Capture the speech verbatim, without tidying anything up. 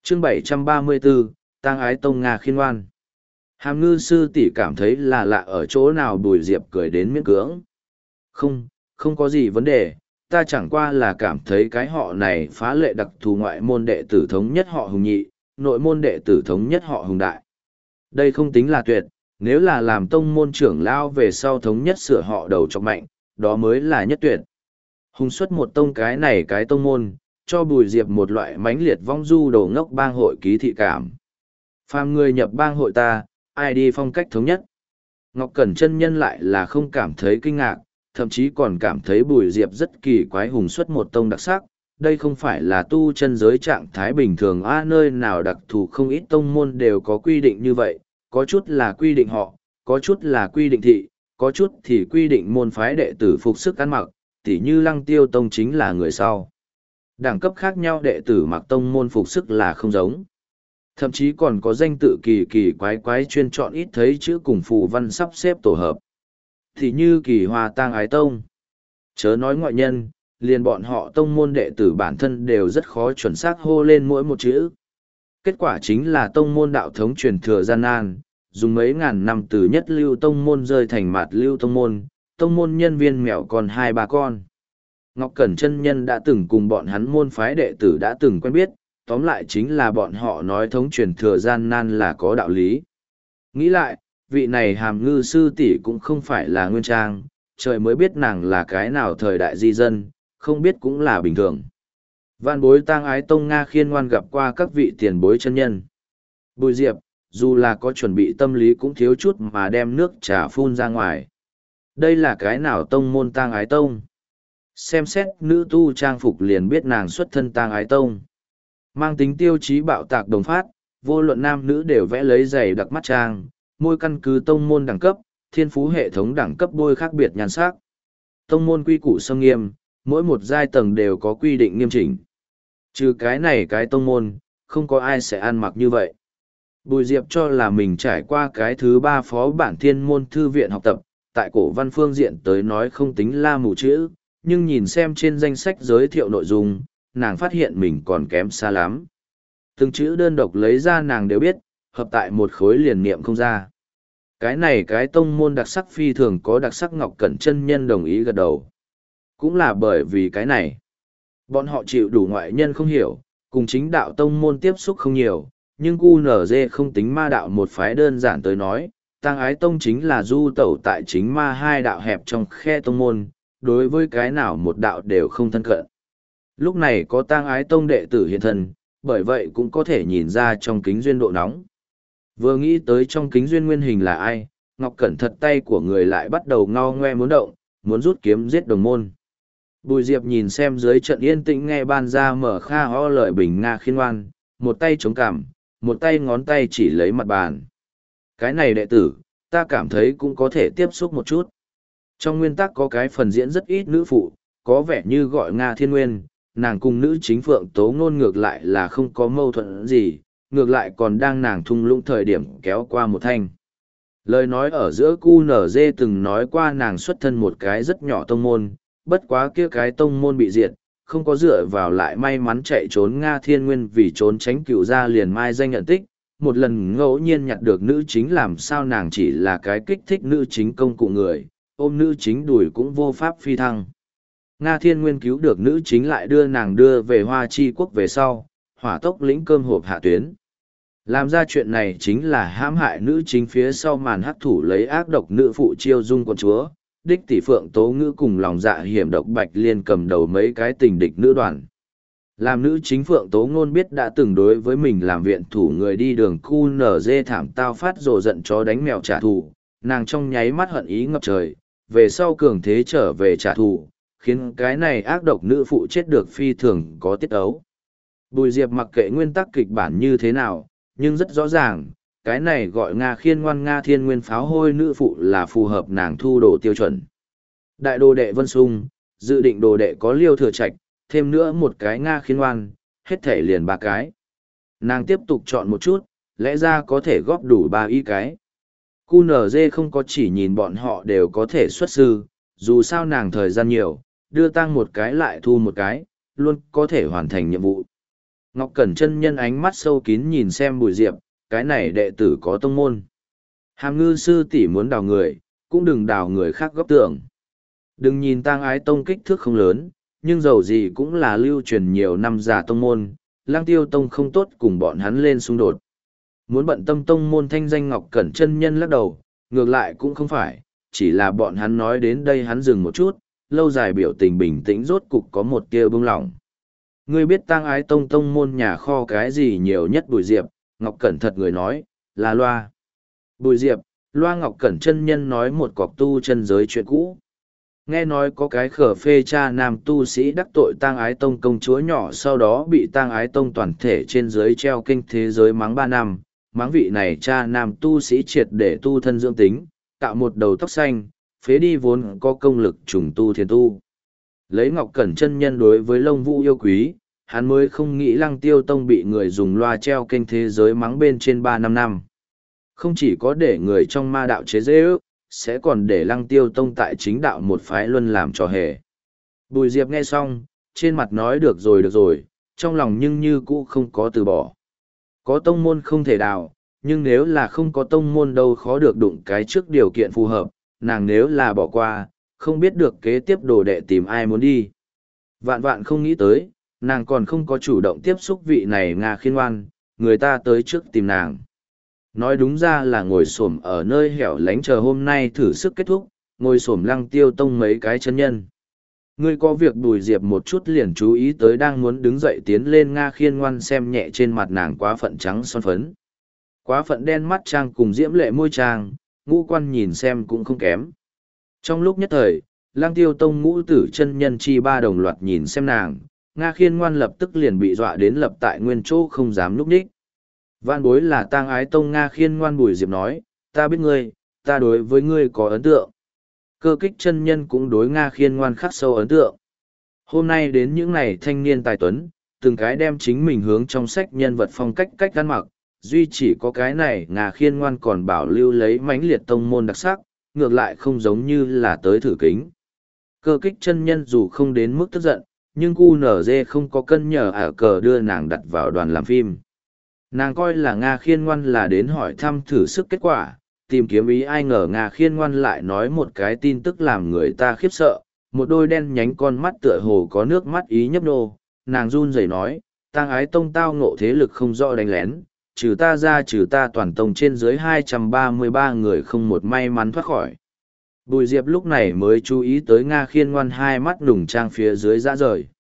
chương bảy trăm ba mươi bốn, tang ái tông Nga khiên ngoan. Hàm ngư sư tỷ cảm thấy là lạ ở chỗ nào Bùi Diệp cười đến miễn cưỡng. Không, không có gì vấn đề, ta chẳng qua là cảm thấy cái họ này phá lệ đặc thù, ngoại môn đệ tử thống nhất họ Hùng nhị, nội môn đệ tử thống nhất họ Hùng đại. Đây không tính là tuyệt, nếu là làm tông môn trưởng lao về sau thống nhất sửa họ đầu chọc mạnh, đó mới là nhất tuyệt. Hùng xuất một tông cái này cái tông môn, cho Bùi Diệp một loại mãnh liệt vong du đồ ngốc bang hội ký thị cảm. Phàm người nhập bang hội ta, ai đi phong cách thống nhất. Ngọc Cẩn chân nhân lại là không cảm thấy kinh ngạc, thậm chí còn cảm thấy Bùi Diệp rất kỳ quái. Hùng xuất một tông đặc sắc, đây không phải là tu chân giới trạng thái bình thường a, nơi nào đặc thù không ít tông môn đều có quy định như vậy, có chút là quy định họ, có chút là quy định thị, có chút thì quy định môn phái đệ tử phục sức ăn mặc, tỉ như Lăng Tiêu tông chính là người sau. Đẳng cấp khác nhau đệ tử mặc tông môn phục sức là không giống. Thậm chí còn có danh tự kỳ kỳ quái quái chuyên chọn ít thấy chữ cùng phù văn sắp xếp tổ hợp. Thì như Kỳ Hoa Tang Ái Tông. Chớ nói ngoại nhân, liền bọn họ tông môn đệ tử bản thân đều rất khó chuẩn xác hô lên mỗi một chữ. Kết quả chính là tông môn đạo thống truyền thừa gian nan, dùng mấy ngàn năm từ nhất lưu tông môn rơi thành mạt lưu tông môn, tông môn nhân viên mèo còn hai ba con. Ngọc Cẩn chân nhân đã từng cùng bọn hắn môn phái đệ tử đã từng quen biết, tóm lại chính là bọn họ nói thống truyền thừa gian nan là có đạo lý. Nghĩ lại, vị này Hàm ngư sư tỷ cũng không phải là nguyên trang, trời mới biết nàng là cái nào thời đại di dân, không biết cũng là bình thường. Vạn bối Tang Ái tông Nga khiên ngoan gặp qua các vị tiền bối chân nhân. Bùi Diệp, dù là có chuẩn bị tâm lý cũng thiếu chút mà đem nước trà phun ra ngoài. Đây là cái nào tông môn Tang Ái tông? Xem xét nữ tu trang phục liền biết nàng xuất thân Tang Ái tông. Mang tính tiêu chí bạo tạc đồng phát, vô luận nam nữ đều vẽ lấy giày đặc mắt trang, môi căn cứ tông môn đẳng cấp, thiên phú hệ thống đẳng cấp bôi khác biệt nhan sắc. Tông môn quy củ sông nghiêm, mỗi một giai tầng đều có quy định nghiêm chỉnh. Trừ cái này cái tông môn, không có ai sẽ ăn mặc như vậy. Bùi Diệp cho là mình trải qua cái thứ ba phó bản thiên môn thư viện học tập, tại cổ văn phương diện tới nói không tính la mù chữ, nhưng nhìn xem trên danh sách giới thiệu nội dung, nàng phát hiện mình còn kém xa lắm. Từng chữ đơn độc lấy ra nàng đều biết, hợp tại một khối liền niệm không ra. Cái này cái tông môn đặc sắc phi thường có đặc sắc. Ngọc Cẩn chân nhân đồng ý gật đầu. Cũng là bởi vì cái này. Bọn họ chịu đủ ngoại nhân không hiểu, cùng chính đạo tông môn tiếp xúc không nhiều, nhưng cu nở dê không tính ma đạo một phái đơn giản tới nói, Tang Ái tông chính là du tẩu tại chính ma hai đạo hẹp trong khe tông môn, đối với cái nào một đạo đều không thân cận. Lúc này có Tang Ái tông đệ tử hiện thân, bởi vậy cũng có thể nhìn ra trong kính duyên độ nóng. Vừa nghĩ tới trong kính duyên nguyên hình là ai, Ngọc Cẩn thật tay của người lại bắt đầu ngao ngoe muốn động, muốn rút kiếm giết đồng môn. Bùi Diệp nhìn xem dưới trận yên tĩnh nghe ban ra mở kha ho lợi bình Nga khiên ngoan, một tay chống cằm, một tay ngón tay chỉ lấy mặt bàn. Cái này đệ tử, ta cảm thấy cũng có thể tiếp xúc một chút. Trong nguyên tắc có cái phần diễn rất ít nữ phụ, có vẻ như gọi Nga Thiên Nguyên, nàng cùng nữ chính Phượng Tố Ngôn ngược lại là không có mâu thuẫn gì, ngược lại còn đang nàng thung lũng thời điểm kéo qua một thanh. Lời nói ở giữa cu nở dê từng nói qua nàng xuất thân một cái rất nhỏ tông môn, bất quá kia cái tông môn bị diệt, không có dựa vào lại may mắn chạy trốn Nga Thiên Nguyên vì trốn tránh cựu gia liền mai danh nhận tích, một lần ngẫu nhiên nhặt được nữ chính làm sao nàng chỉ là cái kích thích nữ chính công cụ người, ôm nữ chính đùi cũng vô pháp phi thăng. Nga Thiên Nguyên cứu được nữ chính lại đưa nàng đưa về Hoa Chi Quốc về sau, hỏa tốc lĩnh cơm hộp hạ tuyến. Làm ra chuyện này chính là hãm hại nữ chính phía sau màn hắc thủ lấy ác độc nữ phụ chiêu dung con chúa, đích tỷ Phượng Tố Ngữ cùng lòng dạ hiểm độc Bạch Liên cầm đầu mấy cái tình địch nữ đoàn. Làm nữ chính Phượng Tố Ngôn biết đã từng đối với mình làm viện thủ người đi đường cu nở dê thảm tao phát rồ giận chó đánh mèo trả thù, nàng trong nháy mắt hận ý ngập trời, về sau cường thế trở về trả thù, khiến cái này ác độc nữ phụ chết được phi thường có tiết ấu. Bùi Diệp mặc kệ nguyên tắc kịch bản như thế nào, nhưng rất rõ ràng, cái này gọi Nga khiên ngoan Nga Thiên Nguyên pháo hôi nữ phụ là phù hợp nàng thu đồ tiêu chuẩn. Đại đồ đệ Vân Sung, dự định đồ đệ có Liêu Thừa Trạch, thêm nữa một cái Nga khiên ngoan, hết thể liền ba cái. Nàng tiếp tục chọn một chút, lẽ ra có thể góp đủ ba y cái. cu nở dê không có chỉ nhìn bọn họ đều có thể xuất sư, dù sao nàng thời gian nhiều, đưa tăng một cái lại thu một cái, luôn có thể hoàn thành nhiệm vụ. Ngọc Cẩn chân nhân ánh mắt sâu kín nhìn xem Bùi Diệp, cái này đệ tử có tông môn. Hàm ngư sư tỷ muốn đào người, cũng đừng đào người khác góp tưởng. Đừng nhìn tang ái tông kích thước không lớn, nhưng dầu gì cũng là lưu truyền nhiều năm già tông môn, lang tiêu tông không tốt cùng bọn hắn lên xung đột. Muốn bận tâm tông môn thanh danh Ngọc Cẩn chân nhân lắc đầu, ngược lại cũng không phải, chỉ là bọn hắn nói đến đây hắn dừng một chút, lâu dài biểu tình bình tĩnh rốt cục có một tia bưng lỏng. Ngươi biết tang ái tông tông môn nhà kho cái gì nhiều nhất Bùi Diệp, Ngọc Cẩn thật người nói, là loa. Bùi Diệp, loa Ngọc Cẩn chân nhân nói một cọc tu chân giới chuyện cũ. Nghe nói có cái khở phê cha nam tu sĩ đắc tội tang ái tông công chúa nhỏ sau đó bị tang ái tông toàn thể trên dưới treo kinh thế giới mắng ba năm, mắng vị này cha nam tu sĩ triệt để tu thân dưỡng tính, tạo một đầu tóc xanh, phế đi vốn có công lực trùng tu thiền tu. Lấy Ngọc Cẩn chân nhân đối với Long Vũ yêu quý, hắn mới không nghĩ Lăng Tiêu Tông bị người dùng loa treo kênh thế giới mắng bên trên ba năm năm. Không chỉ có để người trong ma đạo chế dễ ước, sẽ còn để Lăng Tiêu Tông tại chính đạo một phái luân làm trò hề. Bùi Diệp nghe xong, trên mặt nói được rồi được rồi, trong lòng nhưng như cũ không có từ bỏ. Có tông môn không thể đào, nhưng nếu là không có tông môn đâu khó được đụng cái trước điều kiện phù hợp, nàng nếu là bỏ qua, không biết được kế tiếp đồ đệ tìm ai muốn đi. Vạn vạn không nghĩ tới, nàng còn không có chủ động tiếp xúc vị này Nga Khiên Ngoan, người ta tới trước tìm nàng. Nói đúng ra là ngồi xổm ở nơi hẻo lánh chờ hôm nay thử sức kết thúc, ngồi xổm Lăng Tiêu Tông mấy cái chân nhân. Ngươi có việc Bùi Diệp một chút liền chú ý tới đang muốn đứng dậy tiến lên Nga Khiên Ngoan xem nhẹ trên mặt nàng quá phận trắng son phấn. Quá phận đen mắt trang cùng diễm lệ môi trang, ngũ quan nhìn xem cũng không kém. Trong lúc nhất thời, Lăng Tiêu Tông ngũ tử chân nhân chi ba đồng loạt nhìn xem nàng, Nga Khiên Ngoan lập tức liền bị dọa đến lập tại nguyên chỗ không dám núp ních. Vạn bối là tang ái tông Nga Khiên Ngoan. Bùi Diệp nói, ta biết ngươi, ta đối với ngươi có ấn tượng. Cơ kích chân nhân cũng đối Nga Khiên Ngoan khắc sâu ấn tượng. Hôm nay đến những này thanh niên tài tuấn, từng cái đem chính mình hướng trong sách nhân vật phong cách cách ăn mặc, duy chỉ có cái này Nga Khiên Ngoan còn bảo lưu lấy mãnh liệt tông môn đặc sắc, ngược lại không giống như là tới thử kính. Cơ kích chân nhân dù không đến mức tức giận, nhưng cu nở dê không có cân nhờ ả cờ đưa nàng đặt vào đoàn làm phim. Nàng coi là Nga Khiên Ngoan là đến hỏi thăm thử sức kết quả, tìm kiếm ý ai ngờ Nga Khiên Ngoan lại nói một cái tin tức làm người ta khiếp sợ, một đôi đen nhánh con mắt tựa hồ có nước mắt ý nhấp nô, nàng run rẩy nói, tang ái tông tao ngộ thế lực không rõ đánh lén, trừ ta ra trừ ta toàn tông trên dưới hai trăm ba mươi ba người không một may mắn thoát khỏi. Bùi Diệp lúc này mới chú ý tới Nga Khiên Ngoan hai mắt nùng trang phía dưới ra rời.